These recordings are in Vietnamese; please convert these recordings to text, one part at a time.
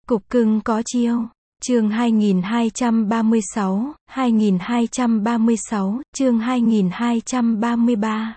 Cục cưng có chiêu. Chương 2236, 2236, chương 2233.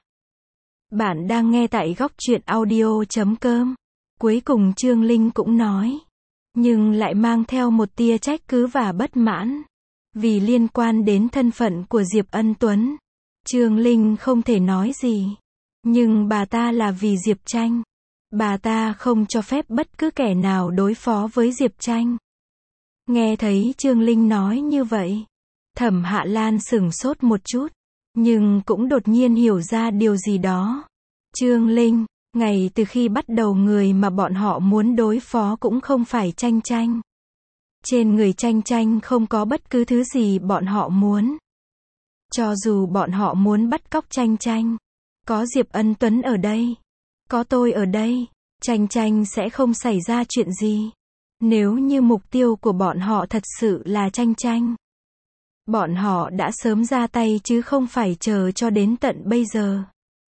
Bạn đang nghe tại góc truyện audio.com. Cuối cùng Trương Linh cũng nói, nhưng lại mang theo một tia trách cứ và bất mãn. Vì liên quan đến thân phận của Diệp Ân Tuấn, Trương Linh không thể nói gì. Nhưng bà ta là vì Diệp Tranh. Bà ta không cho phép bất cứ kẻ nào đối phó với Diệp Tranh. Nghe thấy Trương Linh nói như vậy, Thẩm Hạ Lan sửng sốt một chút, nhưng cũng đột nhiên hiểu ra điều gì đó. Trương Linh, ngay từ khi bắt đầu người mà bọn họ muốn đối phó cũng không phải Tranh Tranh. Trên người Tranh Tranh không có bất cứ thứ gì bọn họ muốn. Cho dù bọn họ muốn bắt cóc Tranh Tranh, có Diệp Ân Tuấn ở đây, có tôi ở đây, Tranh Tranh sẽ không xảy ra chuyện gì. Nếu như mục tiêu của bọn họ thật sự là Tranh Tranh, bọn họ đã sớm ra tay chứ không phải chờ cho đến tận bây giờ.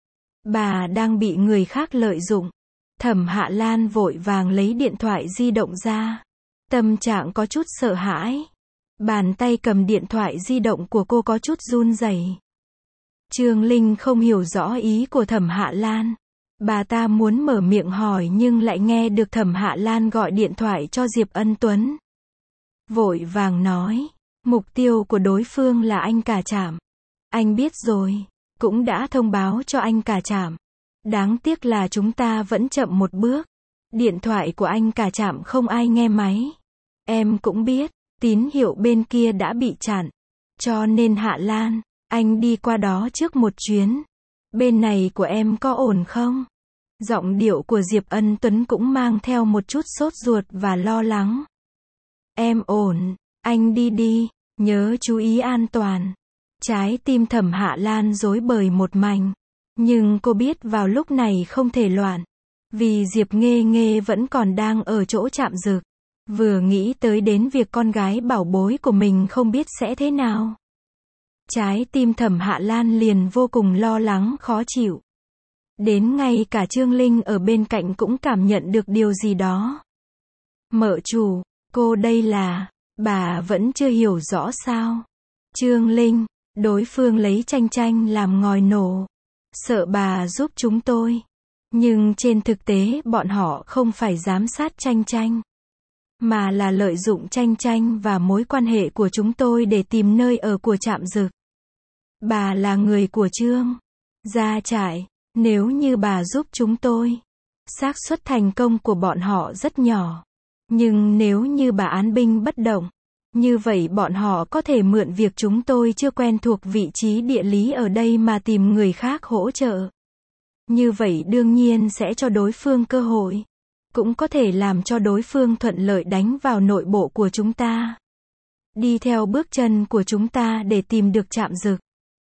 Bà đang bị người khác lợi dụng. Thẩm Hạ Lan vội vàng lấy điện thoại di động ra. Tâm trạng có chút sợ hãi. Bàn tay cầm điện thoại di động của cô có chút run rẩy. Trương Linh không hiểu rõ ý của Thẩm Hạ Lan. Bà ta muốn mở miệng hỏi nhưng lại nghe được Thẩm Hạ Lan gọi điện thoại cho Diệp Ân Tuấn. Vội vàng nói, mục tiêu của đối phương là anh Cả Trảm. Anh biết rồi, cũng đã thông báo cho anh Cả Trảm. Đáng tiếc là chúng ta vẫn chậm một bước. Điện thoại của anh Cả Trảm không ai nghe máy. Em cũng biết, tín hiệu bên kia đã bị chặn. Cho nên Hạ Lan, anh đi qua đó trước một chuyến. Bên này của em có ổn không? Giọng điệu của Diệp Ân Tuấn cũng mang theo một chút sốt ruột và lo lắng. Em ổn, anh đi đi, nhớ chú ý an toàn. Trái tim Thẩm Hạ Lan rối bời một mảnh. Nhưng cô biết vào lúc này không thể loạn. Vì Diệp Nghê Nghê vẫn còn đang ở chỗ Trạm Dực. Vừa nghĩ tới đến việc con gái bảo bối của mình không biết sẽ thế nào. Trái tim Thẩm Hạ Lan liền vô cùng lo lắng khó chịu. Đến ngay cả Trương Linh ở bên cạnh cũng cảm nhận được điều gì đó. Mợ chủ, cô đây là, bà vẫn chưa hiểu rõ sao? Trương Linh, đối phương lấy Tranh Tranh làm ngòi nổ. Sợ bà giúp chúng tôi. Nhưng trên thực tế bọn họ không phải giám sát Tranh Tranh, mà là lợi dụng Tranh Tranh và mối quan hệ của chúng tôi để tìm nơi ở của Trạm Dực. Bà là người của Trương gia trại. Nếu như bà giúp chúng tôi, xác suất thành công của bọn họ rất nhỏ. Nhưng nếu như bà án binh bất động, như vậy bọn họ có thể mượn việc chúng tôi chưa quen thuộc vị trí địa lý ở đây mà tìm người khác hỗ trợ. Như vậy đương nhiên sẽ cho đối phương cơ hội. Cũng có thể làm cho đối phương thuận lợi đánh vào nội bộ của chúng ta. Đi theo bước chân của chúng ta để tìm được Trạm Dực.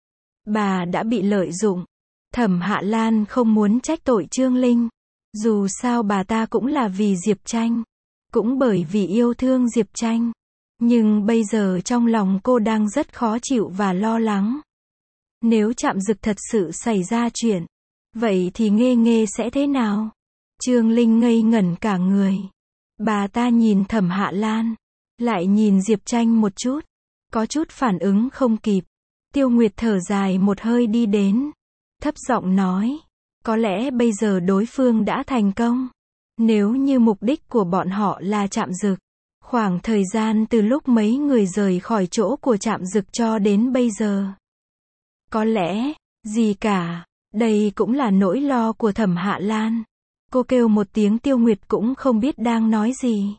Bà đã bị lợi dụng. Thẩm Hạ Lan không muốn trách tội Trương Linh. Dù sao bà ta cũng là vì Diệp Tranh. Cũng bởi vì yêu thương Diệp Tranh. Nhưng bây giờ trong lòng cô đang rất khó chịu và lo lắng. Nếu Trạm Dực thật sự xảy ra chuyện, vậy thì Nghê Nghê sẽ thế nào? Trương Linh ngây ngẩn cả người. Bà ta nhìn Thẩm Hạ Lan, lại nhìn Diệp Tranh một chút. Có chút phản ứng không kịp. Tiêu Nguyệt thở dài một hơi đi đến. Thấp giọng nói, có lẽ bây giờ đối phương đã thành công. Nếu như mục đích của bọn họ là Trạm Dực, khoảng thời gian từ lúc mấy người rời khỏi chỗ của Trạm Dực cho đến bây giờ, có lẽ, gì cả, đây cũng là nỗi lo của Thẩm Hạ Lan. Cô kêu một tiếng Tiêu Nguyệt cũng không biết đang nói gì.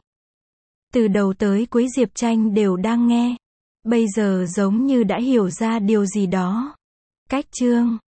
Từ đầu tới cuối Diệp Tranh đều đang nghe. Bây giờ giống như đã hiểu ra điều gì đó. Cách Trương